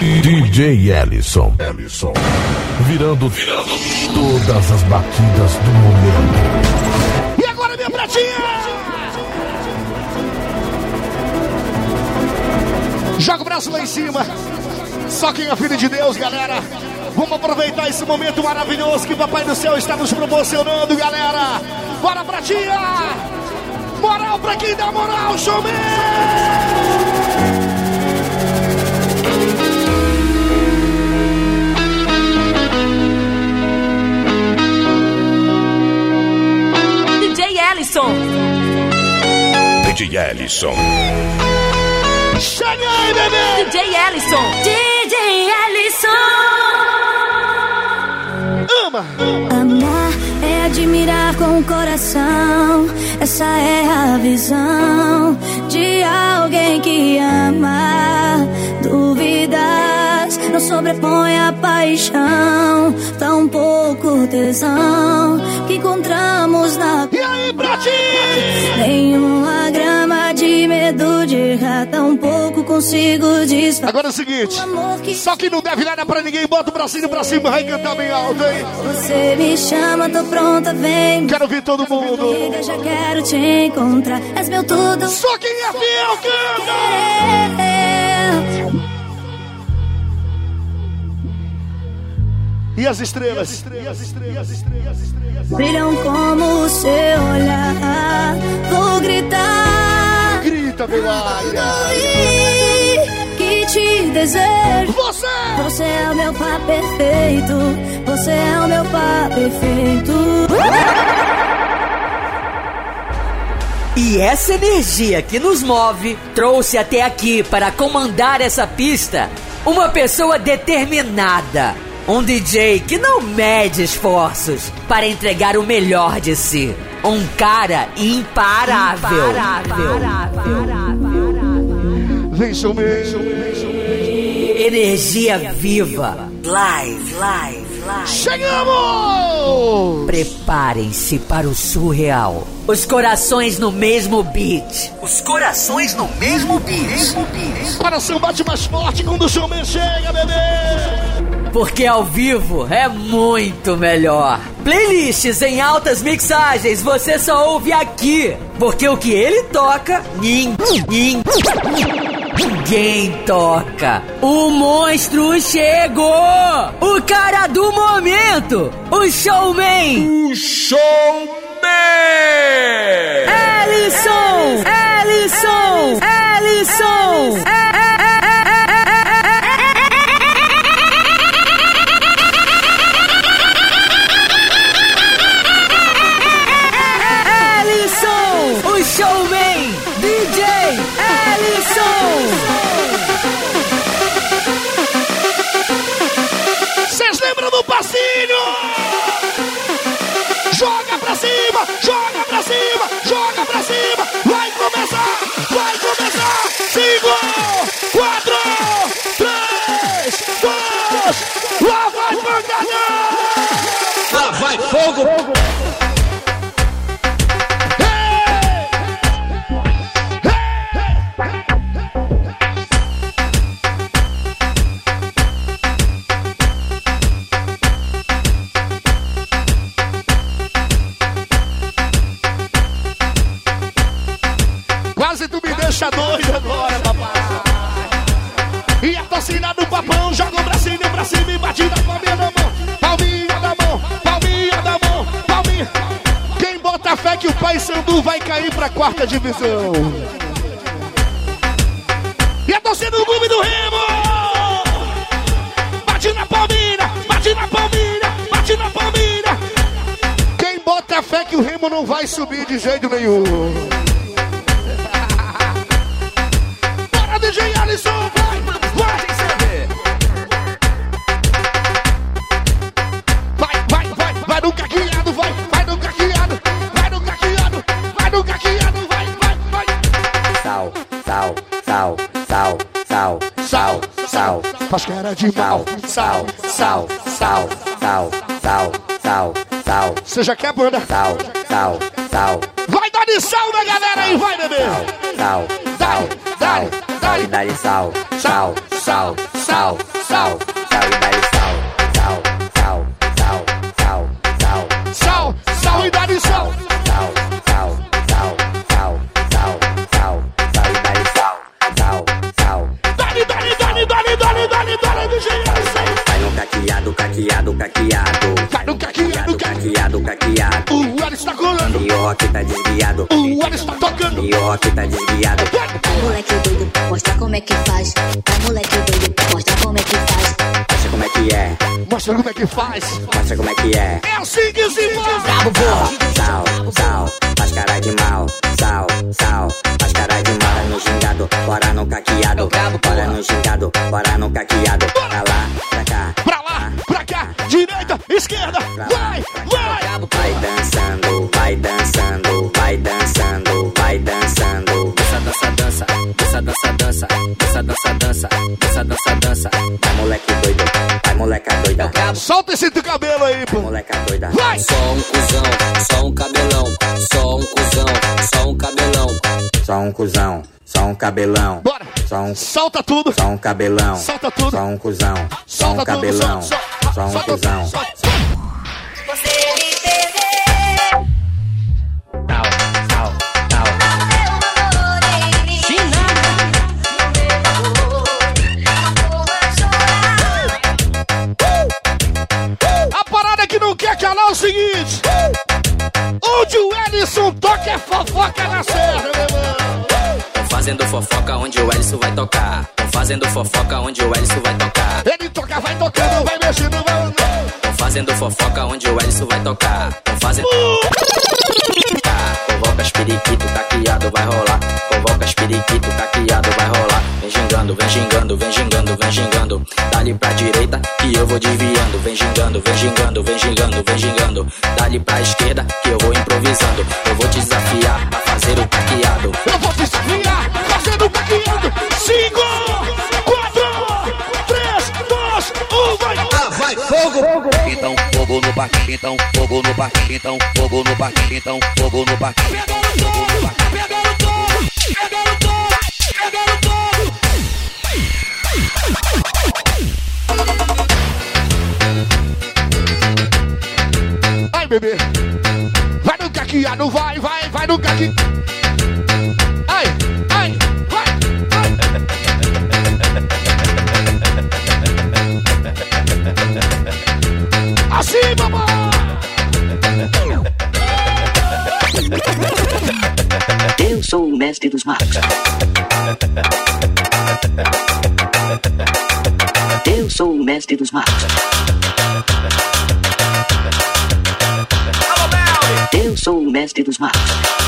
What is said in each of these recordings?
DJ Ellison. Virando todas as batidas do momento. E agora, minha pratinha? Joga o braço lá em cima. Só quem é filho de Deus, galera. Vamos aproveitar esse momento maravilhoso que o Papai do Céu está nos proporcionando, galera. Bora, pratinha! Moral pra quem dá moral, showman! DJ Ellison. DJ Ellison. Chega aí, bebê! DJ Ellison. DJ Ellison. Ama! Amar é admirar com o coração. Essa é a visão de alguém que ama. Dúvidas não sobrepõe a paixão. Tão pouco tesão que encontramos na... E aí, pratinha? Nenhuma grama de medo de errar. Tão pouco consigo disfarçar. Agora é o seguinte, só que não deve nada pra ninguém. Bota o bracinho pra cima, vai cantar bem alto, hein? Você me chama, tô pronta, vem. Quero ver todo mundo. Amiga, já quero te encontrar. És meu tudo. Só quem é fiel canta. E as estrelas? Brilham como o seu olhar. Vou gritar. Grita, meu águia. Que te desejo. Você é o meu par perfeito. Você é o meu par perfeito. E essa energia que nos move trouxe até aqui para comandar essa pista uma pessoa determinada. Um DJ que não mede esforços para entregar o melhor de si. Um cara imparável. vem, showman. Energia viva. Live. Chegamos! Preparem-se para o surreal. Os corações no mesmo beat. O coração bate mais forte quando o showman chega, bebê! Porque ao vivo é muito melhor. Playlists em altas mixagens você só ouve aqui. Porque o que ele toca, ninguém toca. O monstro chegou! O cara do momento! O showman! Ellison! O showman, DJ Ellison. Vocês lembram do passinho? Joga pra cima, joga pra cima, joga pra cima. Vai começar. 5, 4, 3, 2, lá vai pancada. Lá vai fogo. Quase tu me deixa doido agora, papai. E a torcida do papão joga o bracinho pra cima e bate na palminha da mão. Palminha da mão, palminha da mão, palminha. Quem bota fé que o Paysandu vai cair pra 4ª divisão. E a torcida do clube do Remo. Bate na palminha, bate na palminha, bate na palminha. Quem bota fé que o Remo não vai subir de jeito nenhum. DJ Ellison, vai no caqueado, vai no caqueado, vai no caqueado, vai. Sal. Faz cara de mal. Sal. Você já quer, banda? Sal. Vai dar de sal na galera aí, vai, bebê. Dá-lhe sal. sal, sal, sal e dá-lhe sal, sal, sal, sal, sal, sal, Sal, sal e dá-lhe sal. sal, sal, sal, sal, sal, sal, sal e dá-lhe sal, sal, sal. Dá-lhe, DJ Ellison. Vai no caqueado, caqueado, caqueado. Vai no caqueado, caqueado, caqueado. O Ellison tá colando. E o rock tá desviado. O Ellison tá tocando. E o rock tá desviado. Vai, moleque doido, mostra como é que faz. Vai, moleque doido, mostra como é que faz. Mostra como é que é. Mostra como é que faz. Mostra como é que é. É assim que se faz. Sal, sal, faz cara de mal. Sal, sal, faz cara de mal. Bora no gingado, bora no caqueado. Bora no gingado, bora no caqueado. Pra lá, pra cá. Pra lá, pra cá, direita, esquerda. Vai, vai. Vai dançando, vai dançando, vai dançando, vai dançando. Dança, dança, dança, dança, dança, dança, dança, dança, dança, dança, dança. Vai moleque doido, vai moleca doida. Solta esse teu cabelo aí, pô. Moleca doida. Vai. Só um cuzão, só um cabelão. Só um cuzão, só um cabelão. Só um cuzão, só um cabelão. Bora. Só um, Solta tudo. só um cabelão. Solta tudo. Só um cuzão, só um Solta tudo, cabelão. solta, Só um solta, cuzão. solta. Você me perdeu. Tal, tal, tal. A parada que não quer calar é o seguinte. Onde o Ellison toca é fofoca na serra, meu irmão. Tão fazendo fofoca onde o Ellison vai tocar. Tão fazendo fofoca onde o Ellison vai tocar. Ele toca, vai tocando, vai mexendo, vai andando. Tão fazendo fofoca onde o Ellison vai tocar. Tão fazendo. Convoca as periquito, caqueado vai rolar. Convoca as periquito, caqueado vai rolar. Vem gingando, vem gingando, vem gingando, vem gingando. Dá-lhe pra direita que eu vou desviando. Vem gingando, vem gingando, vem gingando, vem gingando. Dá-lhe pra esquerda que eu vou improvisando. Eu vou te desafiar a fazer o caqueado. Eu vou desafiar, fazendo o caqueado. 5, 4, 3, 2, 1, vai. Vai, fogo! Então fogo no baque, então fogo no baque, então fogo no baque, então fogo no baque. Pegando fogo, pegando fogo, pegando fogo, pegando fogo. Ai, bebê. Vai no caqueado, vai, vai, vai no caqueado. Ai, ai, vai, vai. Assim, mamãe. Eu sou o mestre dos magos. Eu sou o mestre dos magos. Eu sou o mestre dos magos.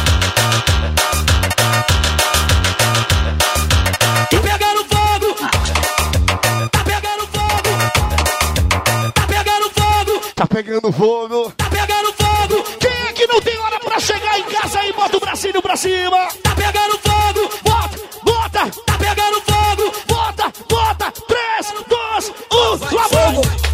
Tá pegando fogo! Tá pegando fogo! Tá pegando fogo! Tá pegando fogo. Tá pegando fogo! Quem é que não tem hora pra chegar em casa e bota o bracinho pra cima? Tá pegando fogo! Bota, bota, Tá pegando fogo! bota, bota. 3, 2, 1, lá vai.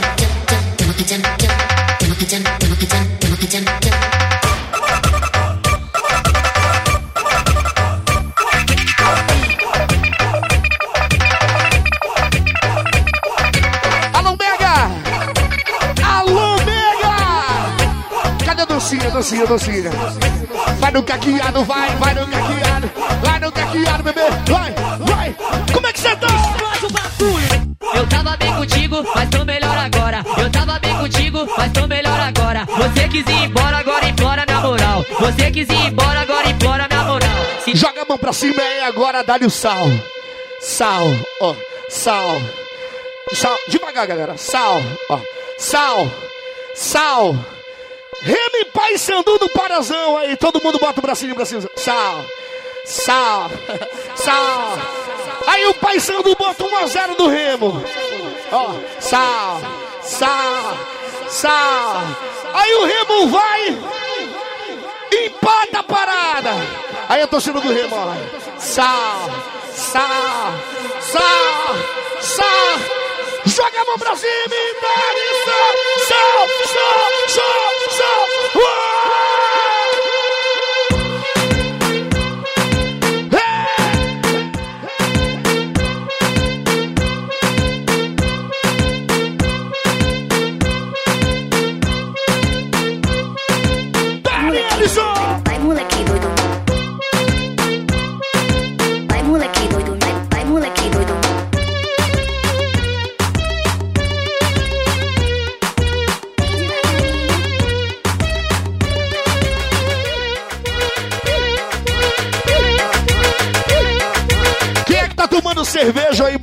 Alô, Mega! Alô, Mega! Cadê a dancinha, dancinha, dancinha? Vai no caqueado, vai, vai no caqueado. Vai no caqueado, bebê. Vai, vai. Como é que você tá? Eu tava bem contigo, mas tô melhor agora. Eu tava bem contigo, mas tô melhor agora. Você quis ir embora, agora implora minha moral. Você quis ir embora, agora implora minha moral. Se... Joga a mão pra cima e agora dá-lhe o sal. Sal, ó, sal. Sal, devagar, galera. Sal, ó, sal, sal. Remy Pai Sandu do Parazão aí. Todo mundo bota o bracinho pra cima. Sal, sal, sal. Aí o Pai Sandu bota 1-0 do Remo. Ó, sal, sal, sal. Aí o Remo vai, empata a parada. Aí a torcida do Remo, ó. Sal, sal, sal, sal. Joga a mão pra cima e dá-lhe sal, sal, sal, sal, sal.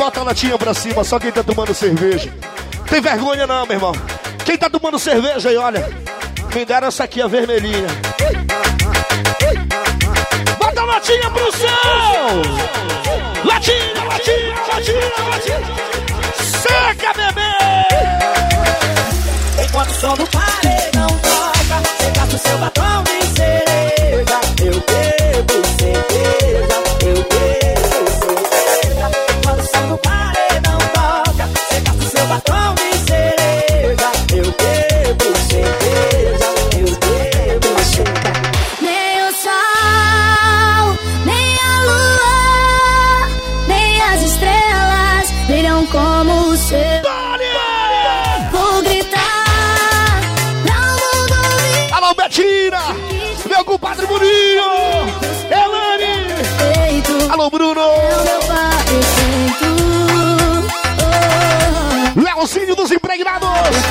Bota a latinha pra cima, só quem tá tomando cerveja. Tem vergonha não, meu irmão. Quem tá tomando cerveja aí, olha. Me deram essa aqui, a vermelhinha. Bota a latinha pro céu! Latinha, latinha, latinha, latinha. Seca, bebê! Enquanto o som do paredão toca, você gasta o seu batom de cereja. Eu bebo cerveja, eu bebo cerveja. Enquanto o som do paredão toca, você gasta o seu batom de cereja. Eu bebo cerveja, eu bebo cerveja. Nem o sol, nem a lua, nem as estrelas brilham como o seu. Vou gritar pra o mundo ouvir. Alô, Betina! Meu compadre Bruninho! Elane! Alô, Bruno! Leozinho dos Impregnados!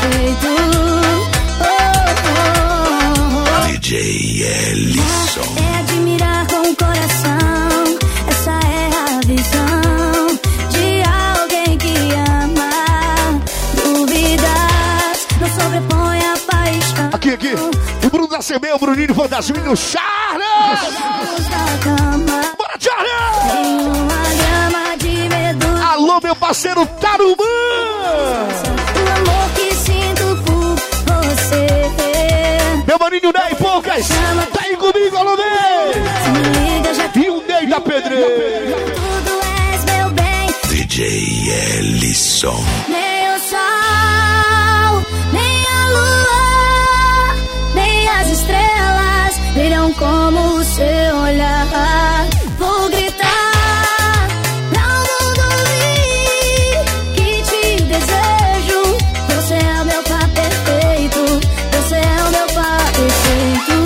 DJ Ellison. É admirar com o coração. Essa é a visão de alguém que ama. Dúvidas não sobrepõe a paixão. Aqui. O Bruno da CB, o Bruninho Fantasminho, o Charles! Bora, Charles! Tem uma grama de medo. Alô, meu parceiro Tarumã! O amor que sinto por você. Meu maninho Ney Poucas! Tá aí comigo, alô, Ney! E o Ney da Pedreira! Tudo és meu bem. DJ Ellison. Nem o sol, nem a lua, nem as estrelas brilham como o seu olhar. Vou gritar pra o mundo ouvir que te desejo. Você é o meu par perfeito. Você é o meu par perfeito.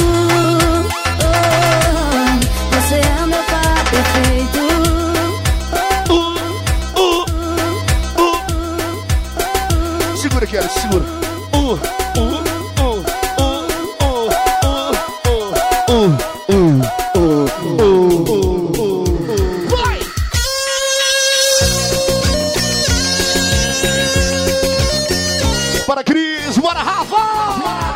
Oh, você é o meu par perfeito. Segura aqui, Alex, segura. Vai! Bora, Cris! Bora, Rafa!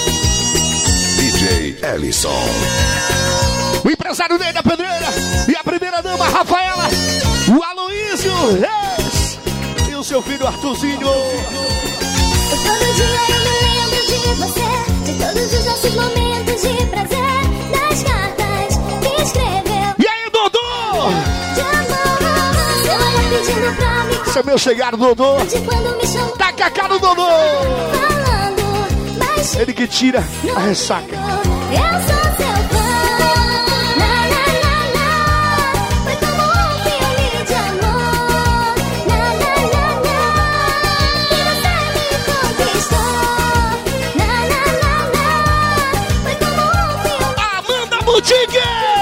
DJ Ellison. O empresário Ney da Pedreira e a primeira dama, Rafaela, o Aloísio Reis e o seu filho Arthurzinho. Todo dia eu me lembro de você, de todos os nossos momentos de prazer, das cartas que escreveu. E aí, Dodô? De amor, seu olhar pedindo pra me. Esse é meu chegado, Dodô. De quando me chamou. Tá cacado, Dodô. Falando baixinho. Ele que tira a ressaca. Eu sou seu fã. Na, na, na, na. Foi como um filme de amor. Na, na, na, na. E você me conquistou. Na, na, na, na. Foi como um filme. Amanda Boutique!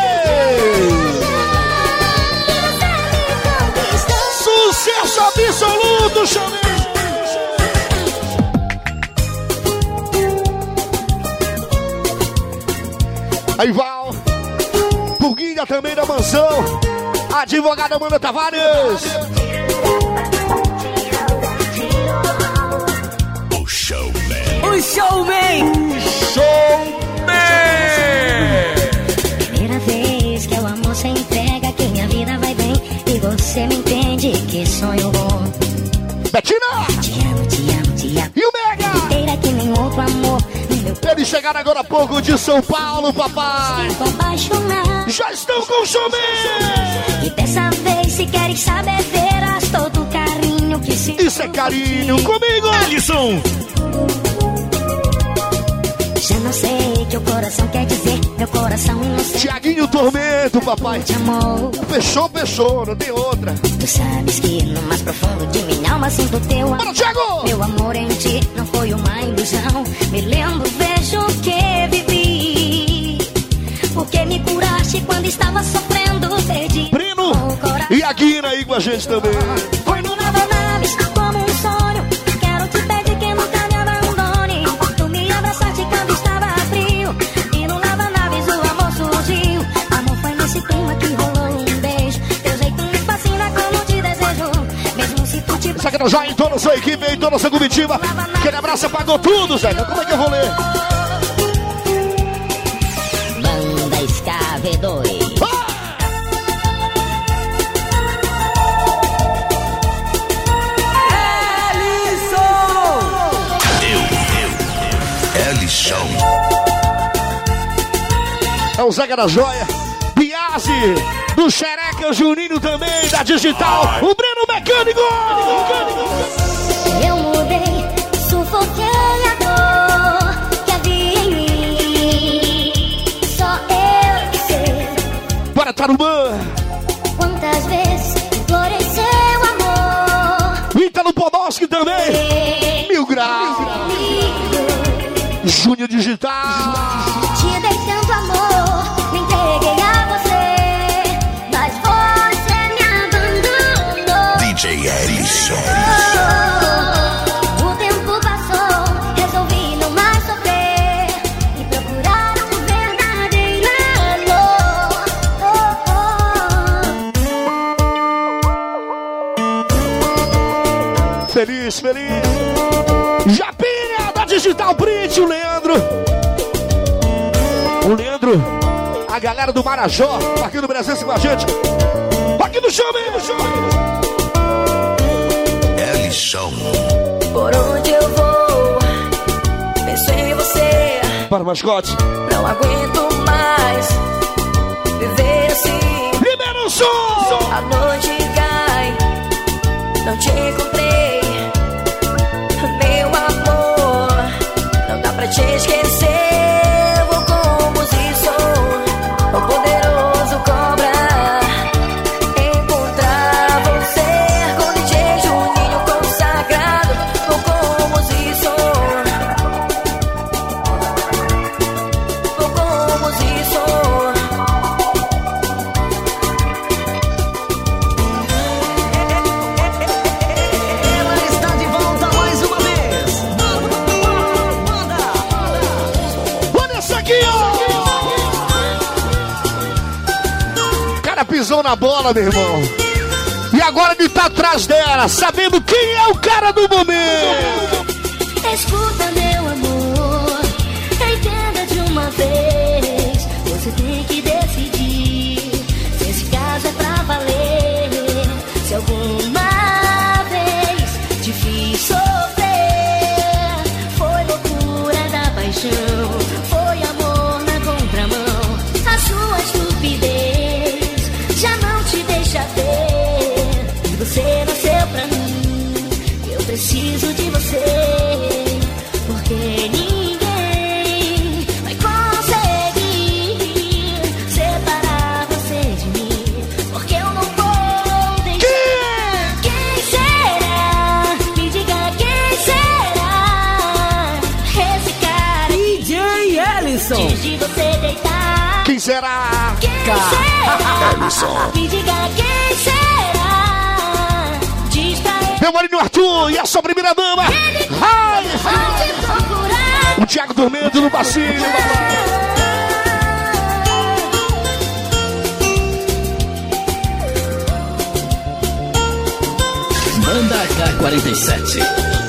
E você me conquistou. Sucesso absoluto, chamei! Aí, Val, Purguinha também da mansão, advogada Amanda Tavares. O Showman. O showman! Primeira vez que o amor se entrega, que minha vida vai bem e você me entende, que sonho bom. Betina! Te amo, te amo, te amo. E o Mega! Inteira que nem outro amor. Eles chegaram agora há pouco de São Paulo, papai. Sinto apaixonado. Já estão com o showman! E dessa vez, se queres saber, verás todo o carinho que se. Isso é carinho comigo, Alisson! Já não sei o que o coração quer dizer. Meu coração inocente. Tiaguinho Tormento, papai. Te amou. Fechou, não tem outra. Tu sabes que no mais profundo de minha alma sinto teu amor. Bora, Thiago! Meu amor em ti não foi uma ilusão. Me lembro, vejo o que vivi. Porque me curaste quando estava sofrendo. Perdi Brino o coração. e a Guina aí com a gente também. Foi no Nova Naves como um sonho. Quero te pedir que nunca me abandone. Tu me abraçaste quando estava frio. E no Nova Naves o amor surgiu. Amor foi nesse clima que rolou um beijo. Teu jeito me fascina como te desejo. Zeca da Joia, em toda a sua equipe, em toda a sua comitiva. Aquele abraço apagou tudo, Zeca. Como é que eu vou ler? Banda SKV2. Elisson. É o Zeca da Joia, Biase, do Xereca, o Juninho também, da Digital, o Breno Mecânico. Eu mudei, sufoquei a dor que havia em mim. Só eu que sei. Bora, Tarumã. Quantas vezes floresceu amor. Ítalo Podolski também. Mil graus. Júnior Digital. Te dei tanto amor, me entreguei a você, mas você me abandonou. DJ Elisson. O tempo passou, resolvi não mais sofrer e procurar um verdadeiro amor. Feliz, feliz. Japinha da Digital Print, o Leandro. O Leandro, a galera do Marajó, aqui no Brasil com a gente. Aqui no show mesmo, show. Elisson. Por onde eu vou, penso em você. Para o mascote. Não aguento mais viver assim. Libera o som. A noite cai, não te encontrei. Meu amor, não dá pra te esquecer. Vou como se sou o poderoso cobra. Encontrar você com DJ Juninho consagrado. Vou como se sou. Vou como se sou. Ela está de volta mais uma vez. Olha essa aqui, ó. O cara pisou na bola, meu irmão. E agora ele tá atrás dela, sabendo quem é o cara do momento. Escuta, meu amor, entenda de uma vez. Você tem que decidir se esse caso é pra valer. Se alguma vez te fiz sofrer, foi loucura da paixão, foi amor na contramão. A sua estupidez já não te deixa ver. Você nasceu pra mim, eu preciso de você. Porque ninguém vai conseguir separar você de mim. Porque eu não vou deixar. Quem será? Me diga quem será. Esse cara DJ Elisson. antes de você deitar. Quem será? Quem será? Elisson. Me diga quem será. Diz pra ele. Meu maninho Arthur e a sua primeira dama. Ai, Pode procurar. o Thiago dormindo no bacinho. Banda H47.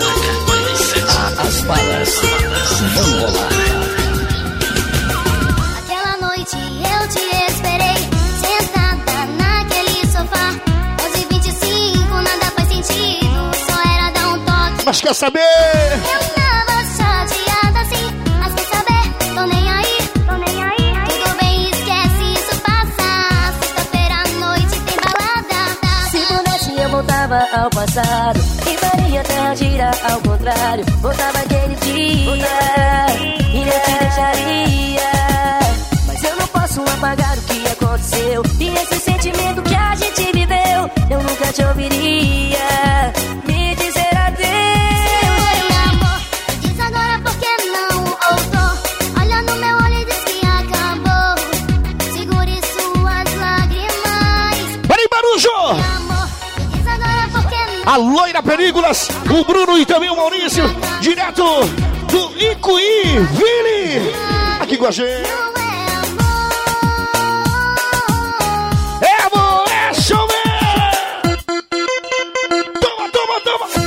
As balas vão rolar. Aquela noite eu te esperei, sentada naquele sofá. 11h25, nada faz sentido, só era dar um toque. Mas quer saber? Eu tava chateada assim, mas quer saber? Tô nem aí, tô nem aí. Tudo bem, esquece, isso passa. Sexta-feira à noite tem balada. Se pudesse eu voltava ao passado e faria a terra girar ao contrário. Voltava aquele dia e não te deixaria. Mas eu não posso apagar o que aconteceu e esse sentimento que a gente viveu. Eu nunca te ouviria me dizer adeus. Meu amor, diz agora por que não ouçou. Olha no meu olho e diz que acabou. Segure suas lágrimas. Peraí, Marujo! Amor, diz agora por que não. A Loira Perícolas, o Bruno e também o Maurício, direto do Icuí, Vili, aqui com a gente. Não é amor. É amor, é show, man! Toma, toma, toma!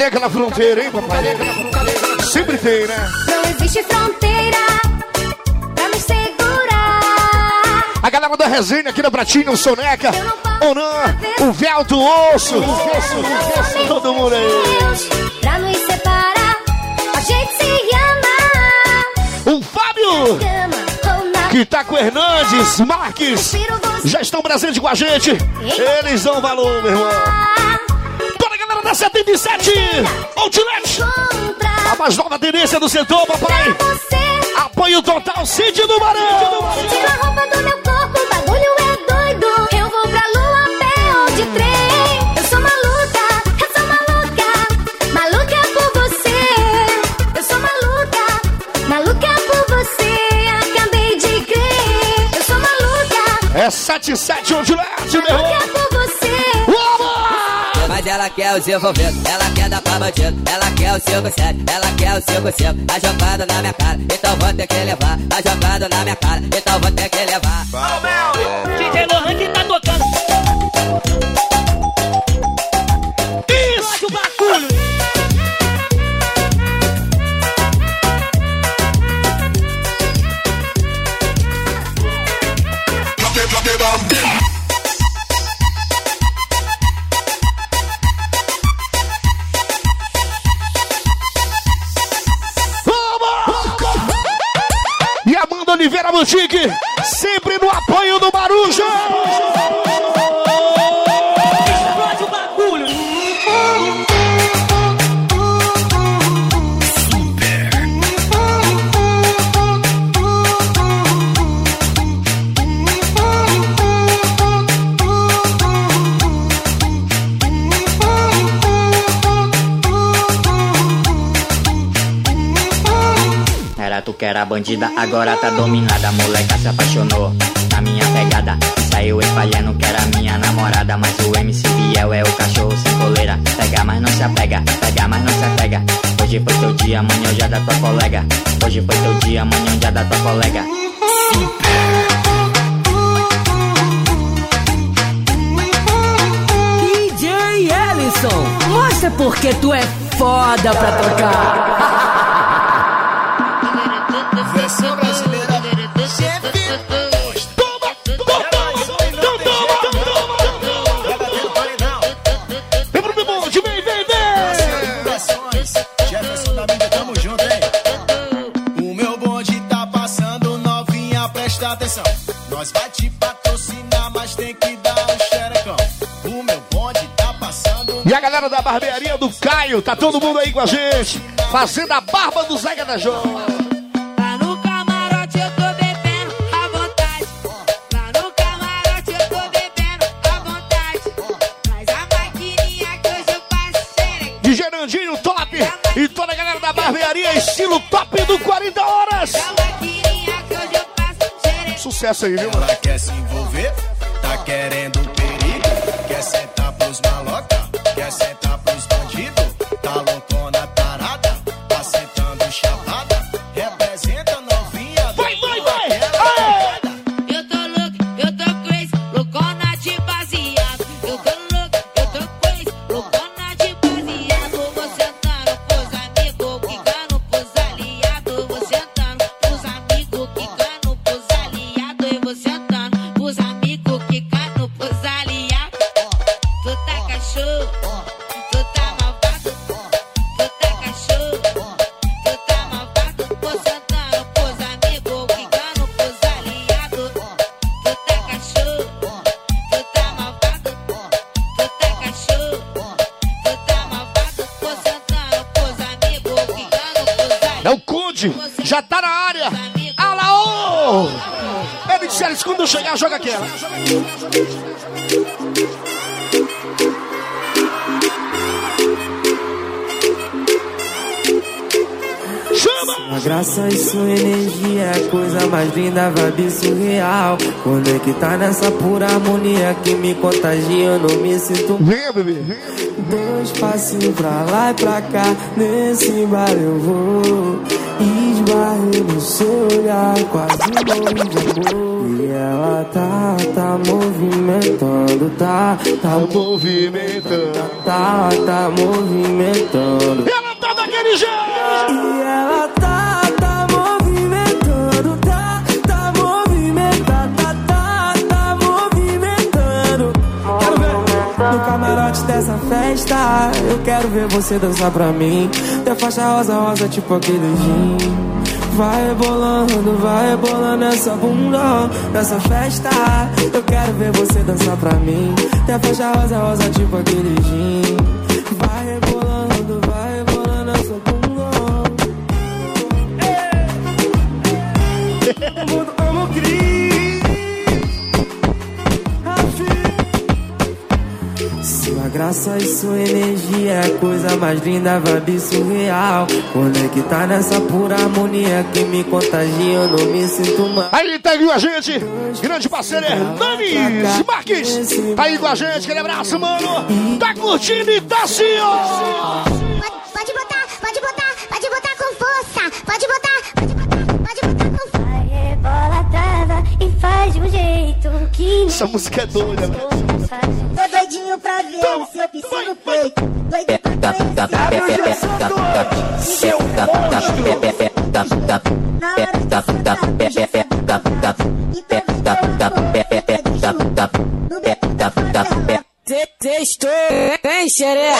aquela fronteira, hein, papai? Sempre tem, né? Não existe fronteira pra me segurar. A galera da resenha aqui na Pratinha, o Soneca, Onan, o Véu do Osso, todo mundo aí. Pra nos separar, a gente se ama. O Fábio, que tá com o Hernandes, Marques, já estão presentes com a gente. Eles dão valor, meu irmão. Toda a galera da 77, Outlet, a mais nova tendência do setor, papai. Apoio total, Cid do Barão. Tira a roupa do meu corpo, o bagulho é doido. Eu vou pra lua a pé ou de trem. Eu sou maluca, maluca por você. Eu sou maluca por você. Acabei de crer, eu sou maluca. É 77 Outlet, meu irmão. Maluca por você. Mas ela quer o seu envolvido, ela quer dar pra bandido, ela quer o 5-7, ela quer o 5-5, a jogada na minha cara, então vou ter que levar, a jogada na minha cara, então vou ter que levar. Ô meu, DJ Lohan que tá tocando. Isso, o bagulho. Oliveira Boutique, sempre no apoio do Maruja. Explode o bagulho. Era tu que era bandida, agora tá dominada. Moleca se apaixonou na minha pegada. Saiu espalhando que era minha namorada. Mas o MC Biel é o cachorro sem coleira. Pega, mas não se apega, pega, mas não se apega. Hoje foi teu dia, amanhã já da tua colega. Hoje foi teu dia, amanhã já da tua colega. DJ Ellison, mostra porque tu é foda pra tocar. Versão brasileira. Vem pro meu bonde, vem. Jefferson da mídia, tamo junto, hein? O meu bonde tá passando, novinha, presta atenção. Nós vai te patrocinar, mas tem que dar um xerecão. O meu bonde tá passando. E a galera da barbearia do Caio, tá todo mundo aí com a gente, fazendo a barba do Zé Gadajó. De Gerandinho Top e toda a galera da barbearia, estilo top do 40 horas. Sucesso aí, viu, mano? Ela quer se envolver, tá querendo perigo. Quer sentar pros maloca, quer sentar pros bandidos. Tá loucona, tarada, tá sentando chapada. Representa novinha. Vai! Eu tô louco, eu tô crazy, loucona de baseado. Eu tô louco, eu tô crazy, loucona de baseado. Vou sentando pros amigos, quicando pros aliados. Vou sentando pros amigos, quicando pros aliados. E vou sentando pros amigos, quicando pros aliados. Tu tá cachorro, tu tá malvado. Tu tá cachorro, tu tá malvado. Vou sentando pros amigos, quicando pros aliados. Tu tá cachorro, tu tá malvado. Tu tá cachorro, tu tá malvado. Vou sentando pros amigos, quicando pros aliados. É o Conde, já tá na área. Alaô! Ele disse, quando eu chegar, joga aquela. Chama! A graça e sua energia é a coisa mais linda, vibe surreal. Conectar nessa pura harmonia que me contagia, eu não me sinto. Vem, bebê. Dois passinhos pra lá e pra cá, nesse bar eu vou. Esbarrei no seu olhar, quase morri de amor. E ela tá tá movimentando, tá movimentando, tá movimentando. E ela tá daquele jeito. E ela tá movimentando, tá movimentando, tá movimentando. Quero ver no camarote dessa festa, eu quero ver você dançar pra mim. Tem faixa rosa, tipo aquele gin. Vai rebolando essa bunda nessa festa. Eu quero ver você dançar pra mim. Tem a faixa rosa, tipo aquele gin. Vai rebolando essa bunda. Todo mundo ama o Cris. Sua graça e sua energia é a coisa mais linda, vibe surreal. Conectar nessa pura harmonia que me contagia, eu não me sinto mal. Aí tá aí com a gente, grande parceiro Hernanes Marques. Tá aí com a gente, aquele abraço, mano. Tá curtindo e tá assim, ó. Pode botar com força. Pode botar com força. Vai, rebola, trava e faz de um jeito que... Essa música é doida, velho. Tô doidinho pra ver o seu piscino peito. Doido pra Textou, vem xereca.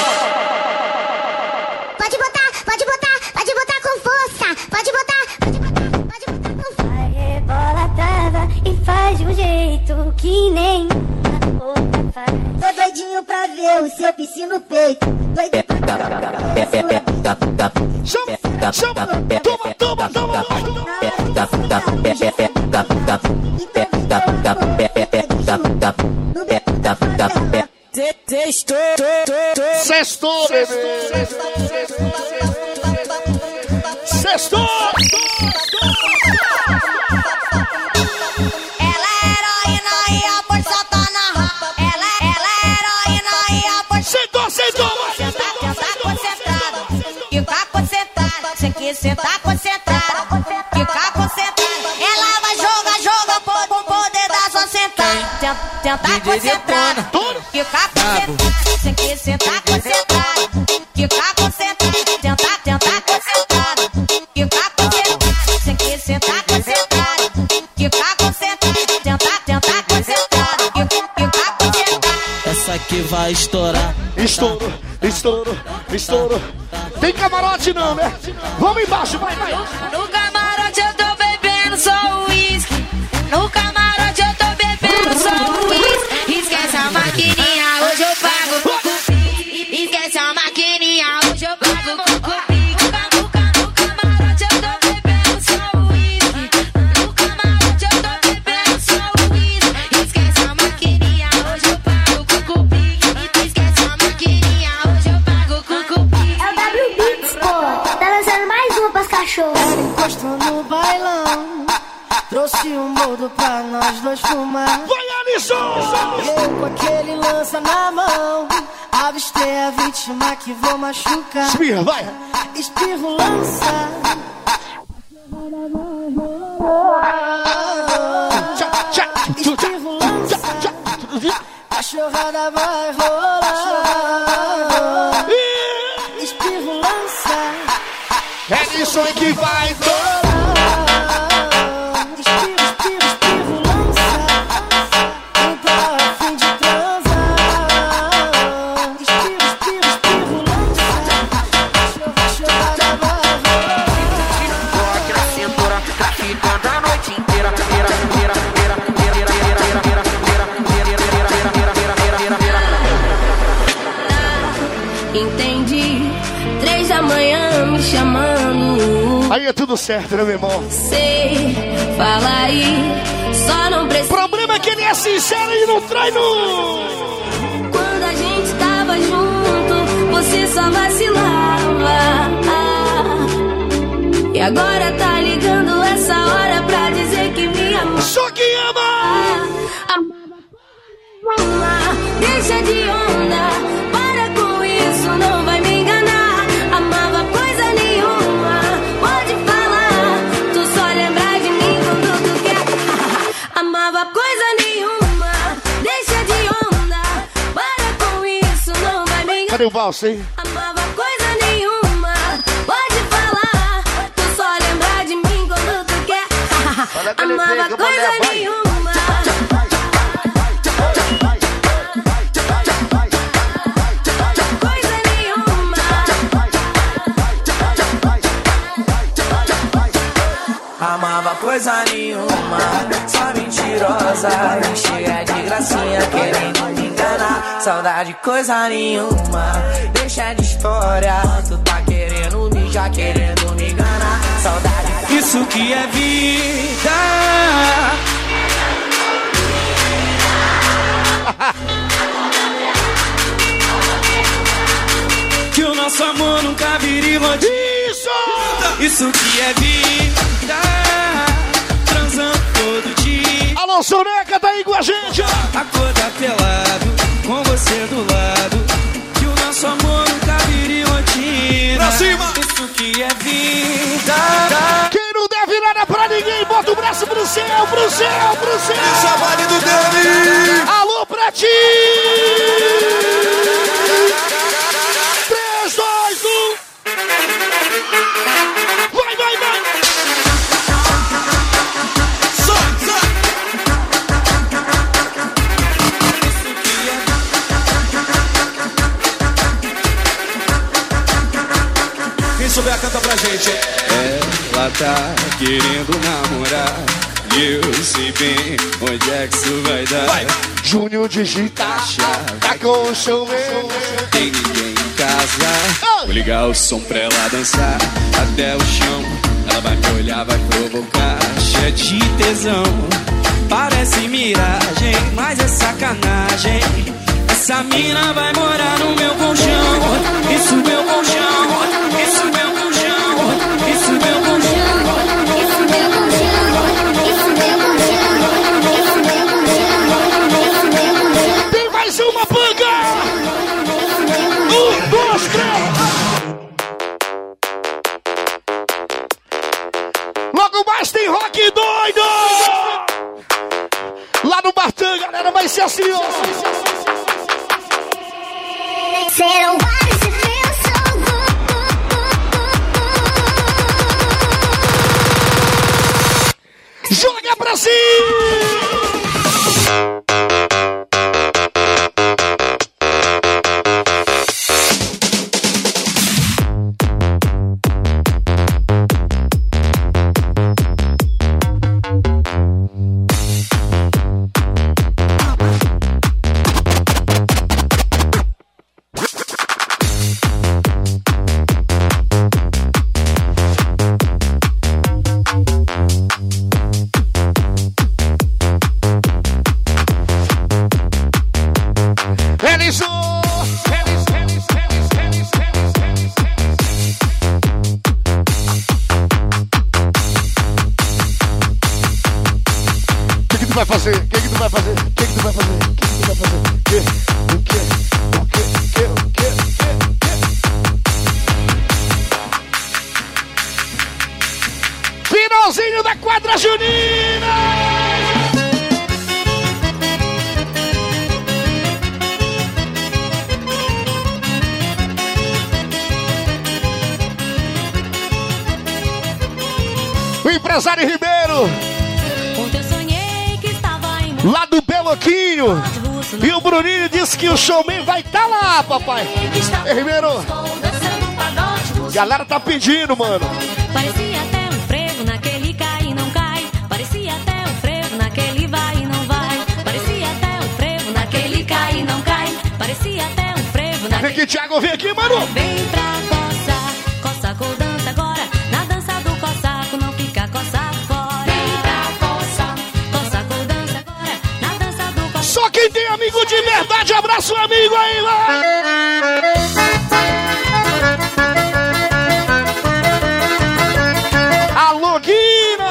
Pode botar com força. Pode botar com força. Vai, rebola, trava e faz de um jeito que nem... Tô doidinho pra ver o seu piscino peito. Doido pra Chama, toma. Sextou, bebê. Sextou. Ela é heroína e a força tá na rapa. Ela é heroína e a força Sentou. tá concentrado. Fica concentrado. Você quer sentar concentrado. Fica concentrado. Ela vai jogar com o poder da sua sentada. Tentar concentrado. Fica concentrado. Você quer sentar concentrado. Fica concentrado. Tentar concentrado. Fica concentrado. Você quer sentar concentrado. Fica concentrado. Tentar concentrado. Fica concentrado. Essa aqui vai estourar. Estouro. Tem camarote não, né? Vamos embaixo, vai. No camarote eu tô bebendo só uísque. No camarote eu tô bebendo só uísque. Esquece a maquininha, hoje eu pago com cupi. Esquece a maquininha, hoje eu pago com cupi. No camarote eu tô bebendo só uísque. No camarote eu tô bebendo só uísque. Esquece a maquininha, hoje eu pago com cupi. Esquece a maquininha, hoje eu pago com cupi. É o W Beats, pô. Tá lançando mais uma pras cachorros. Ela encostou no bailão, trouxe um boldo pra nós dois fumar. Vai, Alisson! Eu com aquele lança na mão, avistei a vítima que vou machucar. Espirra, vai! Espirro, lança. Espirro, lança. Cachorrada vai rolar. Espirro, lança. É isso aí que vai rolar. Espirro, lança. Vem pra fim de transar. Espirro, lança. Cachorrada vai rolar. Toque na cintura, traficando a noite inteira. Entendi, 3 da manhã me chamando. Aí é tudo certo, né, meu irmão? Sei, fala aí, só não precisa. O problema é que ele é sincero e não trai não. Quando a gente tava junto, você só vacilava. E agora tá ligando essa hora pra dizer que me ama. Só que ama! Deixa de onda, para com isso, não vai me enganar. Amava coisa nenhuma, pode falar. Tu só lembra de mim quando tu quer. Amava coisa nenhuma. Cadê o valsa, hein? Amava coisa nenhuma, pode falar. Tu só lembra de mim quando tu quer. Amava coisa nenhuma. Coisa nenhuma. Amava coisa nenhuma, só mentirosa. Me chega de gracinha querendo me enganar. Saudade coisa nenhuma, deixa de história. Tu tá querendo me, já querendo me enganar. Saudade. Isso que é vida. Que o nosso amor nunca vire rotina. Isso que é vida. Transando todo dia. Alô, Soneca, tá aí com a gente. Acordar pelado, com você do lado. Que o nosso amor nunca vire rotina. Pra cima. Isso que é vida. Quem não deve nada pra ninguém, bota o braço pro céu, pro céu, pro céu. Isso é vale do Dani. Alô pra ti. 3, 2, 1. Vai, vai, vai. Quem souber, canta pra gente. Ela tá querendo namorar. E eu sei bem onde é que isso vai dar. Vai. Júnior digita, tá com o show mesmo. Tem ninguém em casa. Vou ligar o som pra ela dançar até o chão. Ela vai me olhar, vai provocar. Cheia de tesão. Parece miragem, mas é sacanagem. Essa mina vai morar no meu colchão. Isso meu colchão. Isso meu colchão. Isso meu colchão. Isso meu colchão. Isso meu colchão. Isso meu colchão. Tem mais uma panga. 1, 2, 3. Logo mais tem rock doido. Lá no Bartã, galera, vai ser assim, ó. Serão vários e feus. Joga pra cima! vai fazer? O que tu vai fazer? O que tu vai fazer? O que tu vai fazer? O que? Finalzinho da quadra junina! O empresário Ribeiro, lá do Beloquinho, e o Bruninho disse que o showman vai estar lá, papai. Ei, Ribeiro, galera tá pedindo, mano. Parecia até um frevo naquele cai e não cai. Parecia até um frevo naquele vai e não vai. Parecia até um frevo naquele cai e não cai. Parecia até um frevo naquele... Vem aqui, Thiago, vem aqui, mano. Vem pra coçar, coça com dança agora. Na dança do coçaco não fica coçado fora. Vem pra coçar, coça com dança agora. Na dança do coçaco. Só quem tem amigo de verdade, abraça o amigo aí, vai. Alô, Guina!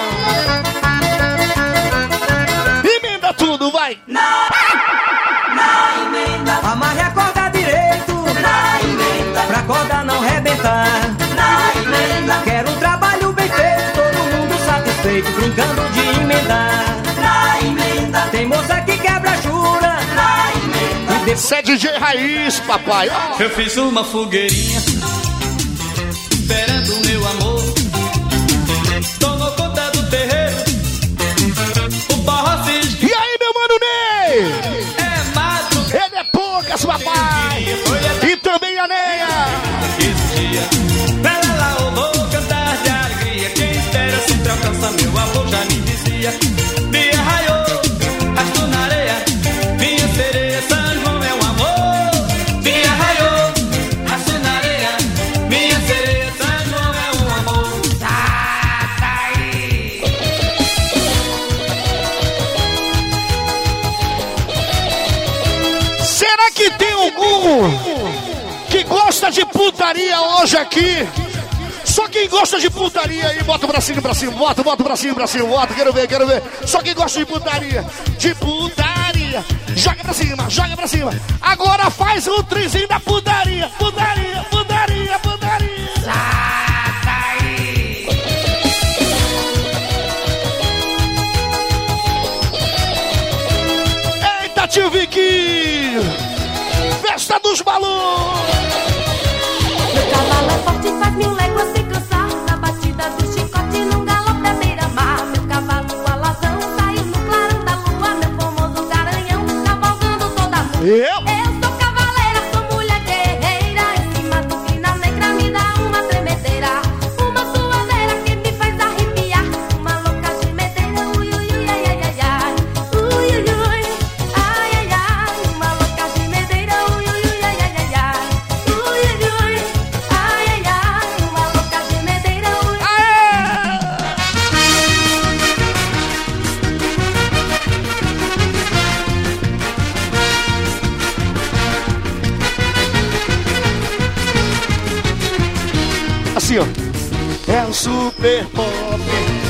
Emenda tudo, vai! Na emenda. Amarre a corda direito. Na emenda. Pra corda não rebentar. Na emenda. Quero um trabalho bem feito, todo mundo satisfeito, brincando de emendar. Na emenda. Tem moça que quebra a jura. Na emenda. Esse é DJ Raiz, papai. Eu fiz uma fogueirinha esperando o meu amor. Tomou conta do terreiro. O barro fiz. E aí, meu mano Ney? É mato. Ele é poucas, papai. E também a Neia. Esse dia, pra lá eu vou cantar de alegria. Quem espera sempre alcança, meu avô já me dizia. Dia raiou, arco na areia. Minha sereia, São João é um amor. Dia raiou, arco na areia. Minha sereia, São João é um amor. Tá aí. Será que tem algum que gosta de putaria hoje aqui? Só quem gosta de putaria aí, bota o bracinho pra cima, bota o bracinho pra cima, bota, quero ver. Só quem gosta de putaria, joga pra cima. Agora faz o trizinho da putaria. Sai daí. Eita, tio Vicky, festa dos balões. Meu cavalo é forte, faz 1000 léguas sem cansar. Na batida do chicote, num galope à beira-mar. Meu cavalo alazão saiu no clarão da lua. Meu famoso garanhão, cavalgando toda a rua. Eu sou cavaleira, sou mulher guerreira. Em cima do crina negra me dá uma tremedeira. Uma suadeira que me faz arrepiar. Uma louca de medeira, ui, ui, ui, ai, ai, ai, ai. Ui, ui, ui, ai, ai, ai. Uma louca de medeira, ui, ui, ui, ai, ai, ai, ai. Ui, ui, ui, ai, ai, ai. Uma louca de medeira, ui, ui. Assim, ó. É o super pop.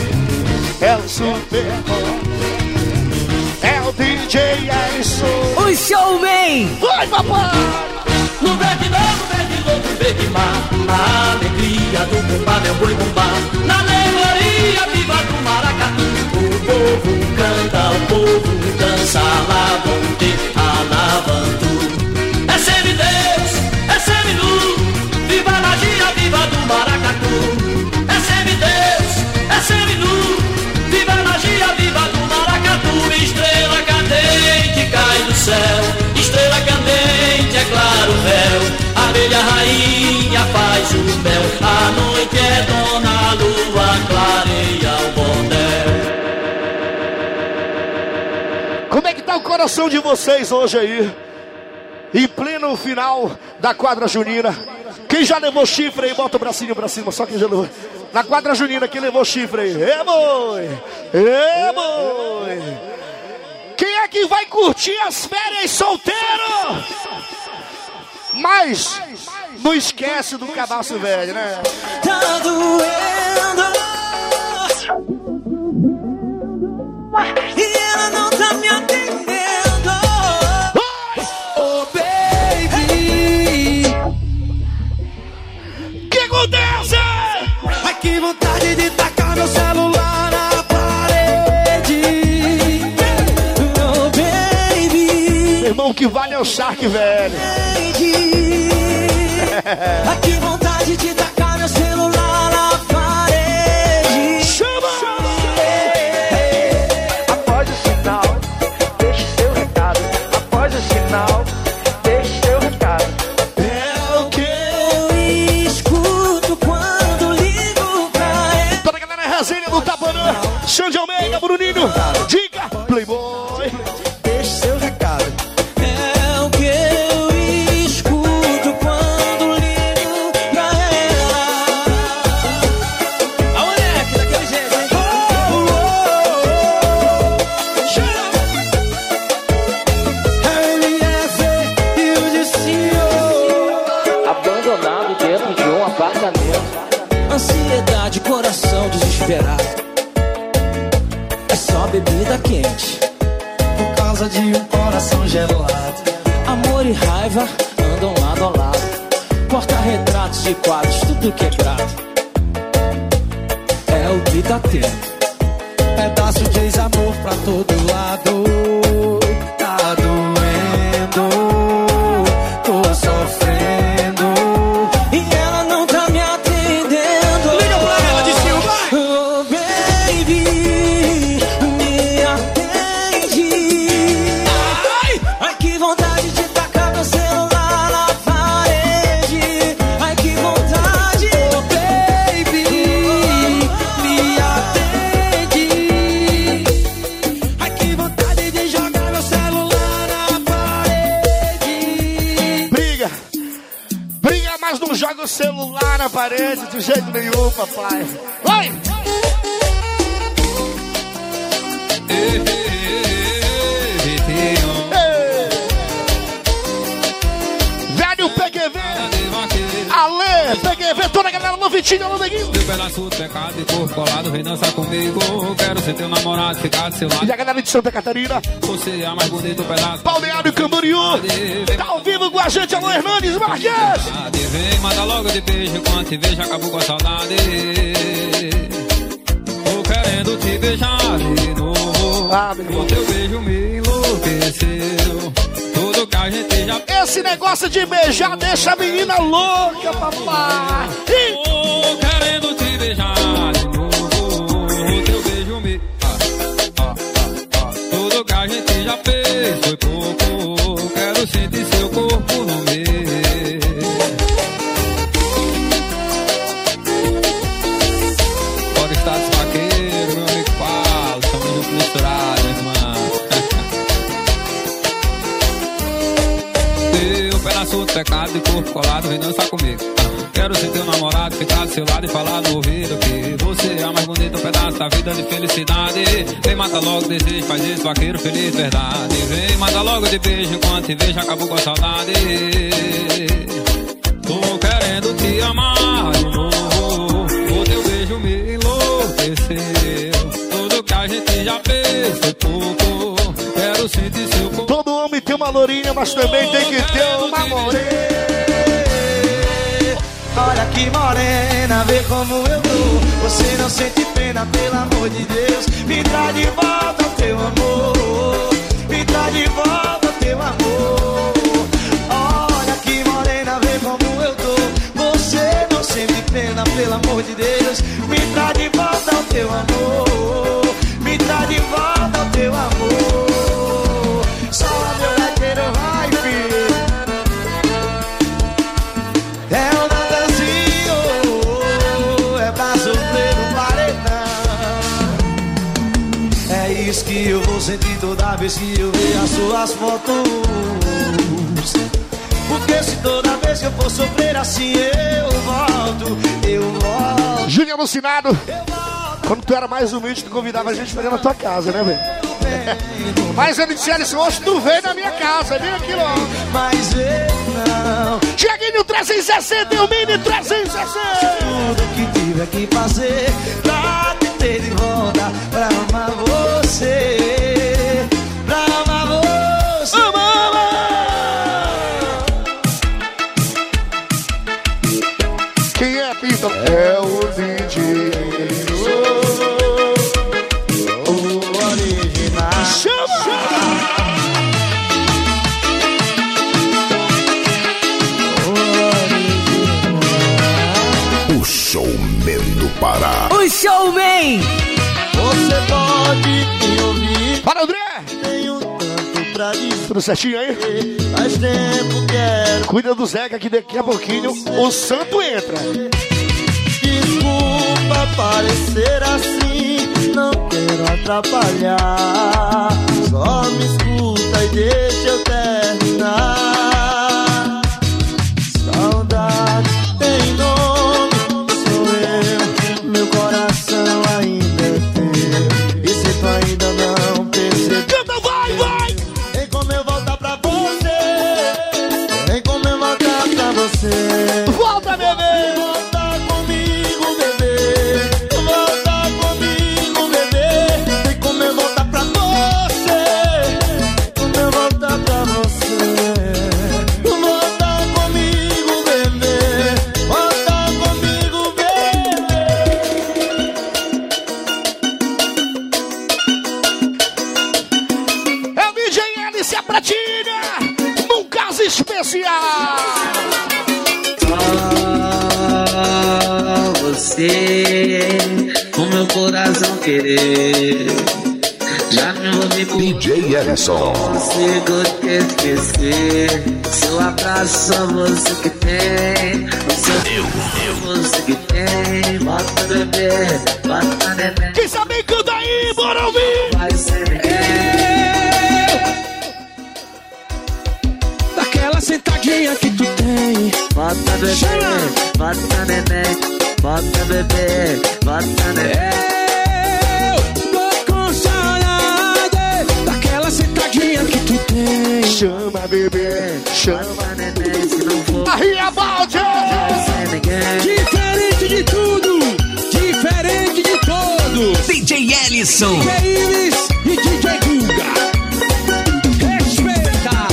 É o DJ Alisson. O showman. Vai, papai. No verde novo, verde mar. Na alegria do bumbá, meu boi bumbá. Na alegoria viva do maracatu. O povo canta, o povo dança. Alavante, alavantu. É semideus, é seminu. Viva a magia, viva do maracatu. É semideus, é seminu. Viva a magia, viva do maracatu. Estrela cadente cai do céu. Estrela cadente é claro o véu. Abelha rainha faz o mel. A noite é dona, a lua clareia o bordel. Como é que tá o coração de vocês hoje aí? Em pleno final da quadra junina. Quem já levou chifre aí, bota o bracinho pra cima. Só quem já levou. Na quadra junina, quem levou chifre aí? É, boi! Quem é que vai curtir as férias solteiro? Mas não esquece do cadastro velho, né? Tá doendo. E ela não tá me atendendo. Oh, baby. Que acontece? Ai, que vontade de tacar meu celular na parede. Oh, baby. Meu irmão, que vale é o Shark, velho. Ai, que vontade de tacar meu celular na parede. Chama! Após o sinal, deixe seu recado. Após o sinal, deixe seu recado. É o que eu escuto quando ligo pra ele. Toda a galera é resenha do Tapanã. Xande Almeida, Bruninho. Diga, Playboy. Deixe seu recado. É o que eu escuto quando ligo pra ela. A moleque daquele jeito, hein? LF e o Dicio. Abandonado dentro de um apartamento. Ansiedade, coração desesperado. É só bebida quente por causa de um coração gelado. Amor e raiva andam lado a lado. Porta-retratos de quadros, tudo quebrado. É o que tá tendo. Pedaço de amor pra todo lado. Tá doendo. celular na parede de jeito nenhum, papai. Vai! Velho PQV, Ale, PQV, toda a galera no Vitinho, no Neguinho. Meu pedaço do pecado e corpo colado, vem dançar comigo. Quero ser teu namorado, ficar do seu lado. E a galera de Santa Catarina, você é a mais bonita pedaço. Balneário Camboriú, tá ao vivo com a gente, Alô Hernandes Marques. Vem, manda logo de beijo, quando te vejo acabou com a saudade. Tô querendo te beijar de novo. O teu beijo me enlouqueceu. Tudo que a gente já... Esse negócio de beijar deixa a menina louca, papai. Tô querendo te beijar de novo. O teu beijo me... Tudo que a gente já fez foi pouco. Quero sentir seu corpo no meu. Pode estar desfaqueiro, meu amigo Paulo. Estamos juntos misturados, irmão. Teu pedaço do pecado e corpo colado, vem dançar comigo. Quero ser teu namorado, ficar do seu lado e falar no ouvido que você é a mais bonita, um pedaço da vida de felicidade. Vem, mata logo desejo, faz esse vaqueiro feliz, verdade. Vem, mata logo de beijo, enquanto te vejo acabou com a saudade. Tô querendo te amar de novo. O teu beijo me enlouqueceu. Tudo que a gente já fez foi pouco. Quero sentir seu corpo. Todo homem tem uma lourinha, mas também tem que ter uma morena. Olha que morena, vê como eu tô. Você não sente pena, pelo amor de Deus. Me traz de volta o teu amor. Me traz de volta o teu amor. Olha que morena, vê como eu tô. Você não sente pena, pelo amor de Deus. Me traz de volta o teu amor. Me traz de volta o teu amor. Só meu gaiteiro vai, filho. É o isso que eu vou sentir toda vez que eu ver as suas fotos. Porque se toda vez que eu for sofrer assim eu volto. Júnior alucinado. Quando tu era mais humilde, tu convidava a gente pra ir na tua casa, né, velho? Mas eu me disse, Alisson, hoje tu veio na minha casa, vem aqui logo. Mas eu não. Tiaguinho 360 e o Mini 360. Tudo que tive que fazer pra te ter de volta, pra amar você, pra amar você. Quem é Pinto? É o DJ. O original. Chama! O showman do Pará. O showman! Você pode me ouvir. Para, André! Tenho tanto pra dizer. Tudo certinho aí? Faz tempo quero. Cuida do Zeca que daqui a pouquinho o santo entra. Desculpa parecer assim, não quero atrapalhar. Só me escuta e deixa eu terminar. Saudade tem nome, sou eu. Meu coração ainda é teu. E se tu ainda não percebeu, canta, vai! Vem como eu voltar pra você. Vem como eu voltar pra você. Volta, bebê! Volta comigo, bebê. Volta comigo, bebê. Vem como eu voltar pra você. Como eu voltar pra você. Volta comigo, bebê. Volta comigo, bebê. É o DJ Alice a Pratinha, num caso especial. Você, o meu coração querer. Já me ouvi por DJ Ellison. consigo te esquecer. Seu abraço só você que tem. O seu você que tem. Bota bebê, bota bebê. Quem sabe canta aí, bora ouvir. Vai ser Daquela sentadinha que tu tem. Bota bebê, bota neném, bota bebê, bota neném. Tô com saudade daquela sentadinha que tu tem. Chama bebê, chama neném, se não for. Arria balde! Diferente de tudo, diferente de todos. DJ Ellison, DJ Iris e DJ Guga. Respeita,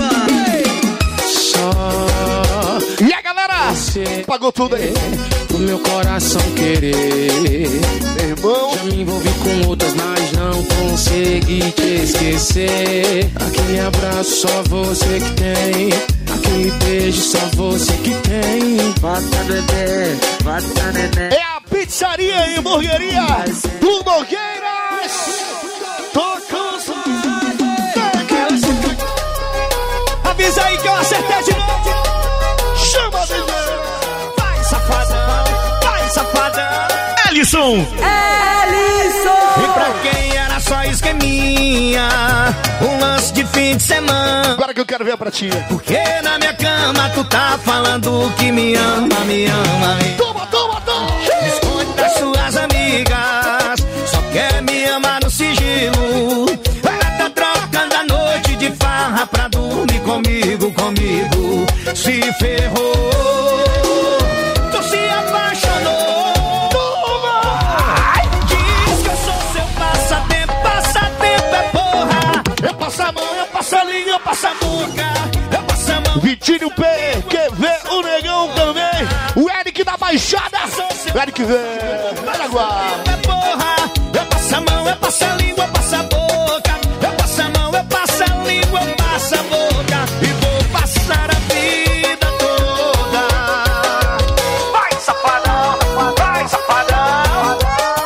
só. E a galera? Você pagou tudo aí. O meu coração querer. Meu irmão, já me envolvi com outras, mas não consegui te esquecer. Aquele abraço só você que tem. Aquele beijo só você que tem. Bota bebê, bota neném. É a pizzaria e hamburgueria do Nogueiras. Tô com saudade. Avisa aí que eu acertei de novo. Chama bebê. Vai safadão, vai safadão. Ellison. E pra quem era só esqueminha, um lance de fim de semana. Agora que eu quero ver pra ti. Porque na minha cama tu tá falando que me ama, me ama, me ama. Toma, toma, toma. Esconde das suas amigas, só quer me amar no sigilo. Ela tá trocando a noite de farra pra dormir comigo, comigo. Se ferrou, tu se apaixonou. Eu passo a mão, eu passo a linha, eu passo a boca, eu passo a mão. Vitinho P, quer ver o negão também. O Eric da Baixada. O Eric vem, Paraguai. Eu passo a mão, eu passo a língua, eu passo a boca. Eu passo a mão, eu passo a língua, eu passo a boca. E vou passar a vida toda. Vai, safadão, vai, safadão.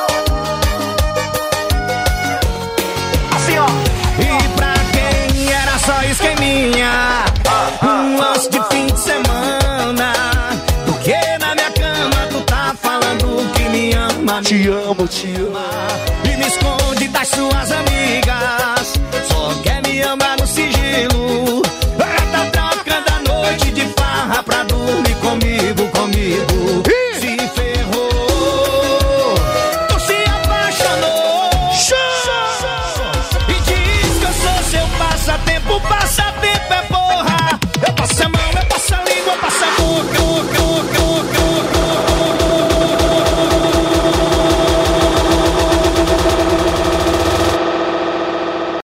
Assim, ó. E pra quem era só esqueminha, um lance de fim de semana. Porque na minha cama tu tá falando que me ama. Te amo, te amo. E me esconde das suas amigas, só quer me amar no sigilo. Ela tá trocando a noite de farra pra dormir comigo, comigo. Se ferrou, tu se apaixonou. E diz que eu sou seu passatempo, passatempo.